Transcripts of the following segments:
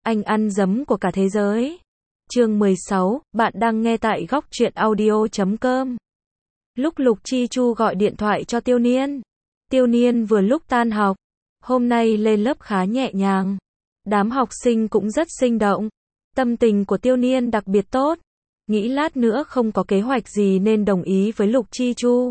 anh ăn dấm của cả thế giới. Chương 16, bạn đang nghe tại góc truyện audio.com. Lúc Lục Chi Chu gọi điện thoại cho Tiêu Niên. Tiêu Niên vừa lúc tan học. Hôm nay lên lớp khá nhẹ nhàng. Đám học sinh cũng rất sinh động. Tâm tình của Tiêu Niên đặc biệt tốt. Nghĩ lát nữa không có kế hoạch gì nên đồng ý với Lục Chi Chu.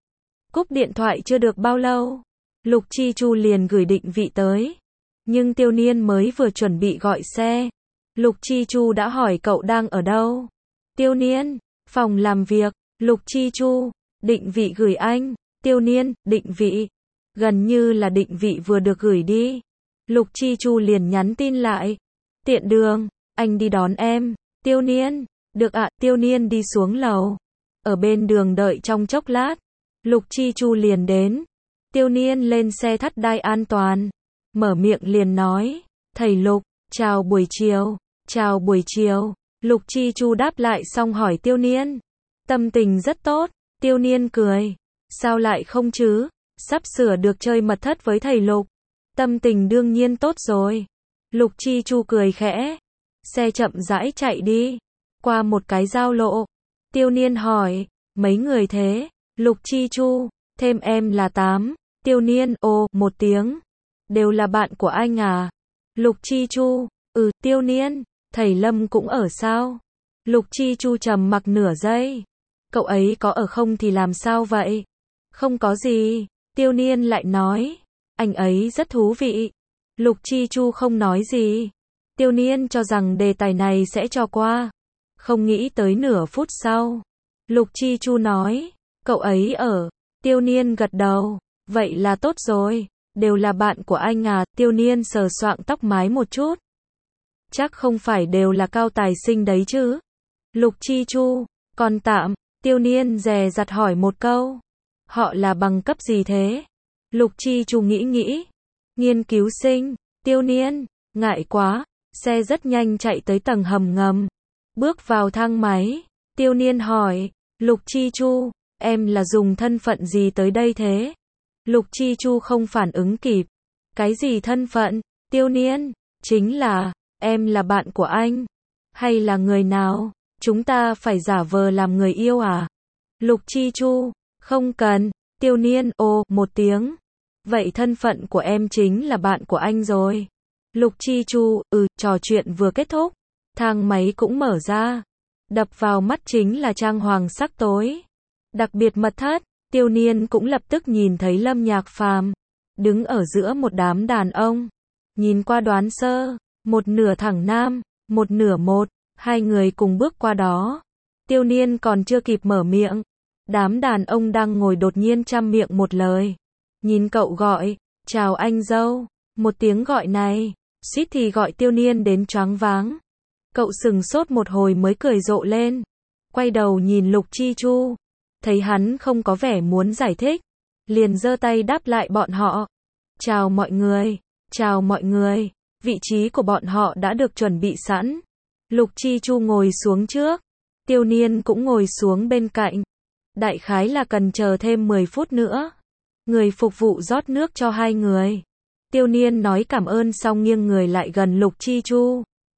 Cúp điện thoại chưa được bao lâu, Lục Chi Chu liền gửi định vị tới. Nhưng Tiêu Niên mới vừa chuẩn bị gọi xe, Lục Chi Chu đã hỏi cậu đang ở đâu. Tiêu Niên, phòng làm việc. Lục Chi Chu, định vị gửi anh. Tiêu Niên, định vị. Gần như là định vị vừa được gửi đi, Lục Chi Chu liền nhắn tin lại. Tiện đường, anh đi đón em. Tiêu Niên, được ạ. Tiêu Niên đi xuống lầu. Ở bên đường đợi trong chốc lát, Lục Chi Chu liền đến. Tiêu Niên lên xe thắt đai an toàn, mở miệng liền nói, thầy Lục, chào buổi chiều. Chào buổi chiều. Lục Chi Chu đáp lại xong hỏi Tiêu Niên. Tâm tình rất tốt. Tiêu Niên cười. Sao lại không chứ? Sắp sửa được chơi mật thất với thầy Lục. Tâm tình đương nhiên tốt rồi. Lục Chi Chu cười khẽ. Xe chậm rãi chạy đi. Qua một cái giao lộ. Tiêu Niên hỏi, mấy người thế? Lục Chi Chu, thêm em là 8. Tiêu Niên, ồ, một tiếng. Đều là bạn của anh à? Lục Chi Chu, Tiêu Niên, thầy Lâm cũng ở sao? Lục Chi Chu trầm mặc nửa giây. Cậu ấy có ở không thì làm sao vậy? Không có gì. Tiêu Niên lại nói, anh ấy rất thú vị. Lục Chi Chu không nói gì. Tiêu Niên cho rằng đề tài này sẽ cho qua. Không nghĩ tới nửa phút sau, Lục Chi Chu nói, cậu ấy ở. Tiêu Niên gật đầu, vậy là tốt rồi. Đều là bạn của anh à? Tiêu Niên sờ soạng tóc mái một chút. Chắc không phải đều là cao tài sinh đấy chứ? Lục Chi Chu, còn tạm. Tiêu Niên dè dặt hỏi một câu. Họ là bằng cấp gì thế? Lục Chi Chu nghĩ. Nghiên cứu sinh. Tiêu Niên, ngại quá. Xe rất nhanh chạy tới tầng hầm ngầm. Bước vào thang máy. Tiêu Niên hỏi, Lục Chi Chu, em là dùng thân phận gì tới đây thế? Lục Chi Chu không phản ứng kịp. Cái gì thân phận? Tiêu Niên, chính là, em là bạn của anh. Hay là người nào? Chúng ta phải giả vờ làm người yêu à? Lục Chi Chu, không cần. Tiêu Niên, ồ, một tiếng. Vậy thân phận của em chính là bạn của anh rồi. Lục Chi Chu, trò chuyện vừa kết thúc. Thang máy cũng mở ra. Đập vào mắt chính là trang hoàng sắc tối. Đặc biệt mật thất. Tiêu Niên cũng lập tức nhìn thấy Lâm Nhạc Phàm đứng ở giữa một đám đàn ông. Nhìn qua đoán sơ, một nửa thẳng nam, một nửa một, hai người cùng bước qua đó. Tiêu Niên còn chưa kịp mở miệng, đám đàn ông đang ngồi đột nhiên trăm miệng một lời. Nhìn cậu gọi, chào anh dâu. Một tiếng gọi này, suýt thì gọi Tiêu Niên đến choáng váng. Cậu sừng sốt một hồi mới cười rộ lên. Quay đầu nhìn Lục Chi Chu. Thấy hắn không có vẻ muốn giải thích, liền giơ tay đáp lại bọn họ. Chào mọi người, chào mọi người. Vị trí của bọn họ đã được chuẩn bị sẵn. Lục Chi Chu ngồi xuống trước, Tiêu Niên cũng ngồi xuống bên cạnh. Đại khái là cần chờ thêm 10 phút nữa. Người phục vụ rót nước cho hai người. Tiêu Niên nói cảm ơn xong nghiêng người lại gần Lục Chi Chu.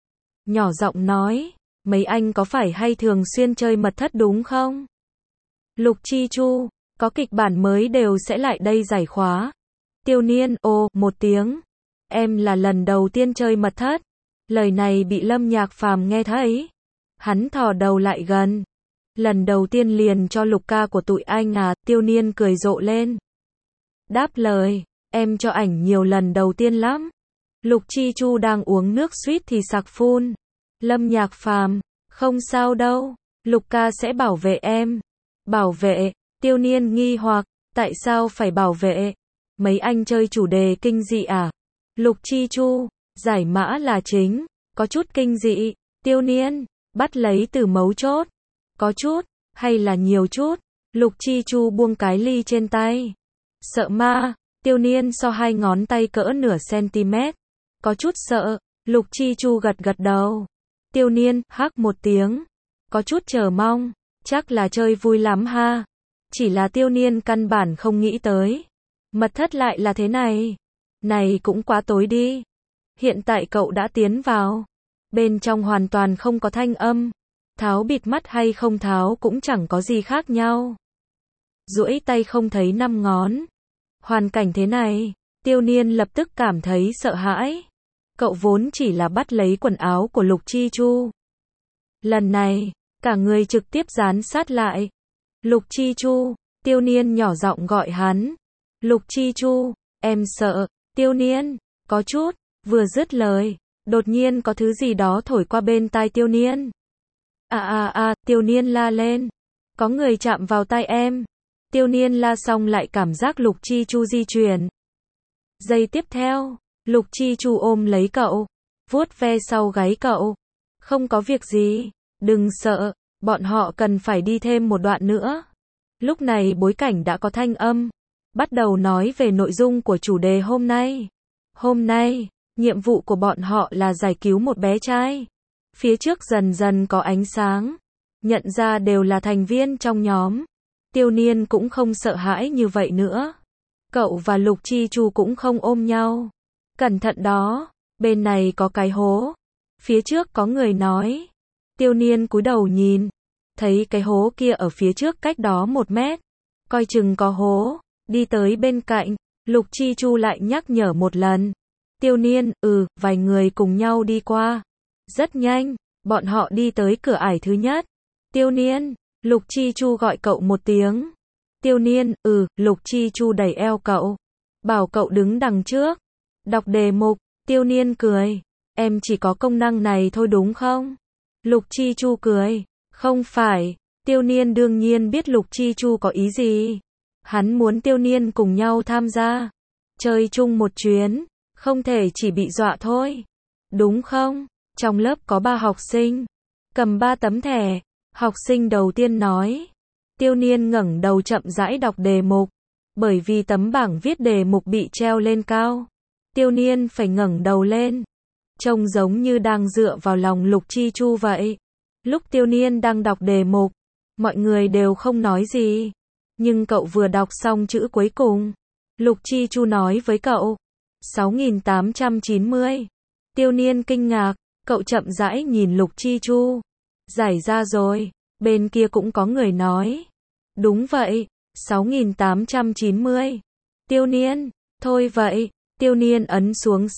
Nhỏ giọng nói, mấy anh có phải hay thường xuyên chơi mật thất đúng không? Lục Chi Chu, có kịch bản mới đều sẽ lại đây giải khóa. Tiêu Niên, ồ, một tiếng. Em là lần đầu tiên chơi mật thất. Lời này bị Lâm Nhạc Phàm nghe thấy. Hắn thò đầu lại gần. Lần đầu tiên liền cho Lục ca của tụi anh à? Tiêu Niên cười rộ lên. Đáp lời, em cho ảnh nhiều lần đầu tiên lắm. Lục Chi Chu đang uống nước suýt thì sặc phun. Lâm Nhạc Phàm, không sao đâu. Lục ca sẽ bảo vệ em. Bảo vệ? Tiêu Niên nghi hoặc, tại sao phải bảo vệ? Mấy anh chơi chủ đề kinh dị à? Lục Chi Chu, giải mã là chính, có chút kinh dị. Tiêu Niên, bắt lấy từ mấu chốt. Có chút, hay là nhiều chút? Lục Chi Chu buông cái ly trên tay. Sợ ma? Tiêu Niên so hai ngón tay cỡ nửa cm. Có chút sợ. Lục Chi Chu gật gật đầu. Tiêu Niên, hắc một tiếng. Có chút chờ mong. Chắc là chơi vui lắm ha. Chỉ là Tiêu Niên căn bản không nghĩ tới. Mật thất lại là thế này. Này cũng quá tối đi. Hiện tại cậu đã tiến vào. Bên trong hoàn toàn không có thanh âm. Tháo bịt mắt hay không tháo cũng chẳng có gì khác nhau. Duỗi tay không thấy 5 ngón. Hoàn cảnh thế này, Tiêu Niên lập tức cảm thấy sợ hãi. Cậu vốn chỉ là bắt lấy quần áo của Lục Chi Chu. Lần này, cả người trực tiếp dán sát lại. Lục Chi Chu, Tiêu Niên nhỏ giọng gọi hắn. Lục Chi Chu, em sợ. Tiêu Niên, có chút, vừa dứt lời, đột nhiên có thứ gì đó thổi qua bên tai Tiêu Niên. Tiêu Niên la lên. Có người chạm vào tai em. Tiêu Niên la xong lại cảm giác Lục Chi Chu di chuyển. Giây tiếp theo, Lục Chi Chu ôm lấy cậu, vuốt ve sau gáy cậu. Không có việc gì, đừng sợ, bọn họ cần phải đi thêm một đoạn nữa. Lúc này bối cảnh đã có thanh âm, bắt đầu nói về nội dung của chủ đề hôm nay. Hôm nay, nhiệm vụ của bọn họ là giải cứu một bé trai. Phía trước dần dần có ánh sáng, nhận ra đều là thành viên trong nhóm. Tiêu Niên cũng không sợ hãi như vậy nữa. Cậu và Lục Chi Chu cũng không ôm nhau. Cẩn thận đó, bên này có cái hố. Phía trước có người nói. Tiêu Niên cúi đầu nhìn, thấy cái hố kia ở phía trước cách đó 1 mét. Coi chừng có hố, đi tới bên cạnh, Lục Chi Chu lại nhắc nhở một lần. Tiêu Niên, vài người cùng nhau đi qua. Rất nhanh, bọn họ đi tới cửa ải thứ nhất. Tiêu Niên, Lục Chi Chu gọi cậu một tiếng. Tiêu Niên, Lục Chi Chu đẩy eo cậu. Bảo cậu đứng đằng trước. Đọc đề mục, Tiêu Niên cười. Em chỉ có công năng này thôi đúng không? Lục Chi Chu cười. Không phải. Tiêu Niên đương nhiên biết Lục Chi Chu có ý gì. Hắn muốn Tiêu Niên cùng nhau tham gia. Chơi chung một chuyến. Không thể chỉ bị dọa thôi. Đúng không? Trong lớp có 3 học sinh. Cầm 3 tấm thẻ. Học sinh đầu tiên nói. Tiêu Niên ngẩng đầu chậm rãi đọc đề mục. Bởi vì tấm bảng viết đề mục bị treo lên cao. Tiêu Niên phải ngẩng đầu lên. Trông giống như đang dựa vào lòng Lục Chi Chu vậy. Lúc Tiêu Niên đang đọc đề mục, mọi người đều không nói gì. Nhưng cậu vừa đọc xong chữ cuối cùng. Lục Chi Chu nói với cậu. 6890. Tiêu Niên kinh ngạc, cậu chậm rãi nhìn Lục Chi Chu. Giải ra rồi, bên kia cũng có người nói. Đúng vậy, 6890. Tiêu Niên, thôi vậy, Tiêu Niên ấn xuống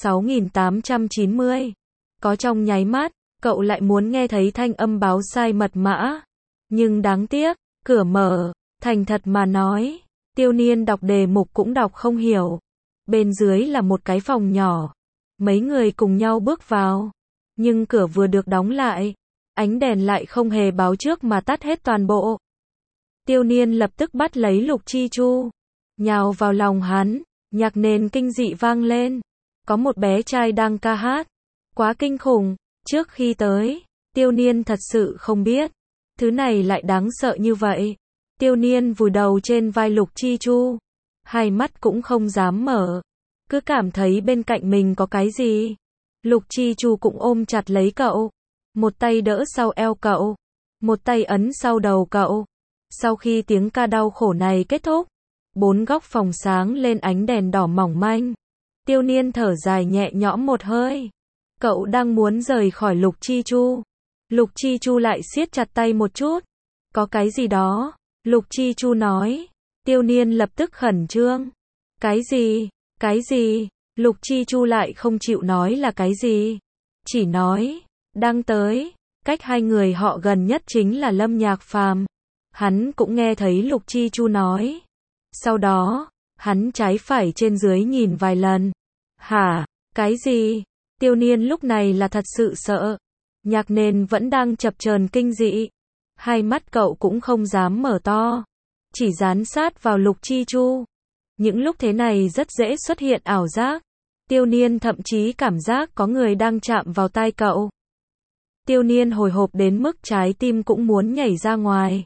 6890. Có trong nháy mắt, cậu lại muốn nghe thấy thanh âm báo sai mật mã. Nhưng đáng tiếc, cửa mở, thành thật mà nói, Tiêu Niên đọc đề mục cũng đọc không hiểu. Bên dưới là một cái phòng nhỏ. Mấy người cùng nhau bước vào. Nhưng cửa vừa được đóng lại, ánh đèn lại không hề báo trước mà tắt hết toàn bộ. Tiêu Niên lập tức bắt lấy Lục Chi Chu, nhào vào lòng hắn, nhạc nền kinh dị vang lên. Có một bé trai đang ca hát. Quá kinh khủng, trước khi tới, Tiêu Niên thật sự không biết. Thứ này lại đáng sợ như vậy. Tiêu Niên vùi đầu trên vai Lục Chi Chu. Hai mắt cũng không dám mở. Cứ cảm thấy bên cạnh mình có cái gì. Lục Chi Chu cũng ôm chặt lấy cậu. Một tay đỡ sau eo cậu. Một tay ấn sau đầu cậu. Sau khi tiếng ca đau khổ này kết thúc, 4 góc phòng sáng lên ánh đèn đỏ mỏng manh. Tiêu Niên thở dài nhẹ nhõm một hơi. Cậu đang muốn rời khỏi Lục Chi Chu. Lục Chi Chu lại siết chặt tay một chút. Có cái gì đó, Lục Chi Chu nói. Tiêu Niên lập tức khẩn trương. Cái gì? Cái gì? Lục Chi Chu lại không chịu nói là cái gì. Chỉ nói, đang tới. Cách hai người họ gần nhất chính là Lâm Nhạc Phàm. Hắn cũng nghe thấy Lục Chi Chu nói. Sau đó, hắn trái phải trên dưới nhìn vài lần. Hả? Cái gì? Tiêu Niên lúc này là thật sự sợ. Nhạc nền vẫn đang chập chờn kinh dị. Hai mắt cậu cũng không dám mở to. Chỉ dán sát vào Lục Chi Chu. Những lúc thế này rất dễ xuất hiện ảo giác. Tiêu Niên thậm chí cảm giác có người đang chạm vào tai cậu. Tiêu Niên hồi hộp đến mức trái tim cũng muốn nhảy ra ngoài.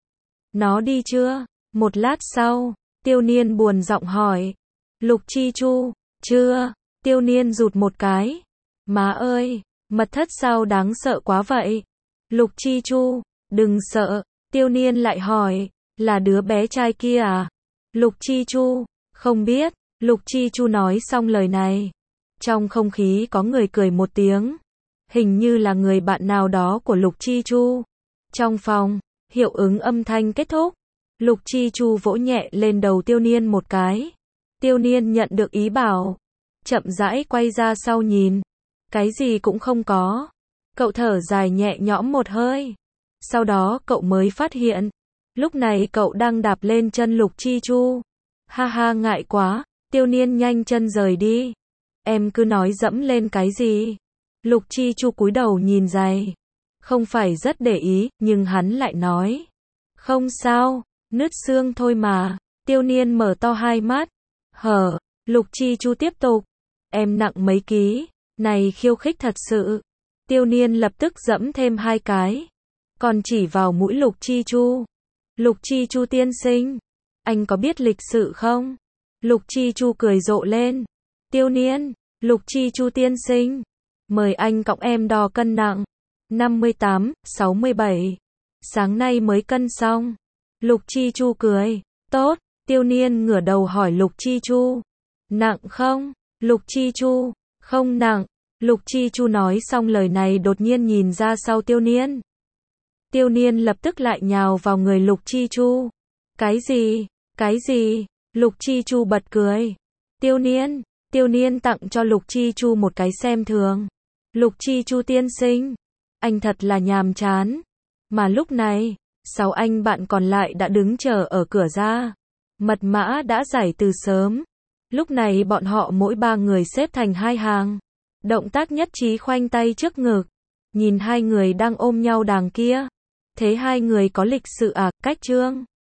Nó đi chưa? Một lát sau, Tiêu Niên buồn giọng hỏi. Lục Chi Chu, chưa. Tiêu Niên rụt một cái. Má ơi, mật thất sao đáng sợ quá vậy? Lục Chi Chu, đừng sợ. Tiêu Niên lại hỏi, là đứa bé trai kia à? Lục Chi Chu, không biết. Lục Chi Chu nói xong lời này. Trong không khí có người cười một tiếng. Hình như là người bạn nào đó của Lục Chi Chu. Trong phòng, hiệu ứng âm thanh kết thúc. Lục Chi Chu vỗ nhẹ lên đầu Tiêu Niên một cái. Tiêu Niên nhận được ý bảo. Chậm rãi quay ra sau nhìn. Cái gì cũng không có. Cậu thở dài nhẹ nhõm một hơi. Sau đó cậu mới phát hiện. Lúc này cậu đang đạp lên chân Lục Chi Chu. Ha ha, ngại quá. Tiêu Niên nhanh chân rời đi. Em cứ nói dẫm lên cái gì? Lục Chi Chu cúi đầu nhìn giày. Không phải rất để ý, nhưng hắn lại nói. Không sao, nứt xương thôi mà. Tiêu Niên mở to hai mắt. Hở, Lục Chi Chu tiếp tục. Em nặng mấy ký, này khiêu khích thật sự. Tiêu Niên lập tức dẫm thêm 2 cái. Còn chỉ vào mũi Lục Chi Chu. Lục Chi Chu tiên sinh, anh có biết lịch sự không? Lục Chi Chu cười rộ lên. Tiêu Niên, Lục Chi Chu tiên sinh, mời anh cõng em đo cân nặng. 58, 67. Sáng nay mới cân xong. Lục Chi Chu cười. Tốt. Tiêu Niên ngửa đầu hỏi Lục Chi Chu. Nặng không? Lục Chi Chu. Không nặng. Lục Chi Chu nói xong lời này đột nhiên nhìn ra sau Tiêu Niên. Tiêu Niên lập tức lại nhào vào người Lục Chi Chu. Cái gì? Cái gì? Lục Chi Chu bật cười. Tiêu Niên tặng cho Lục Chi Chu một cái xem thường. Lục Chi Chu tiên sinh, anh thật là nhàm chán. Mà lúc này, 6 anh bạn còn lại đã đứng chờ ở cửa ra. Mật mã đã giải từ sớm. Lúc này bọn họ mỗi 3 người xếp thành 2 hàng. Động tác nhất trí khoanh tay trước ngực. Nhìn 2 người đang ôm nhau đằng kia. Thế 2 người có lịch sự à, cách trương.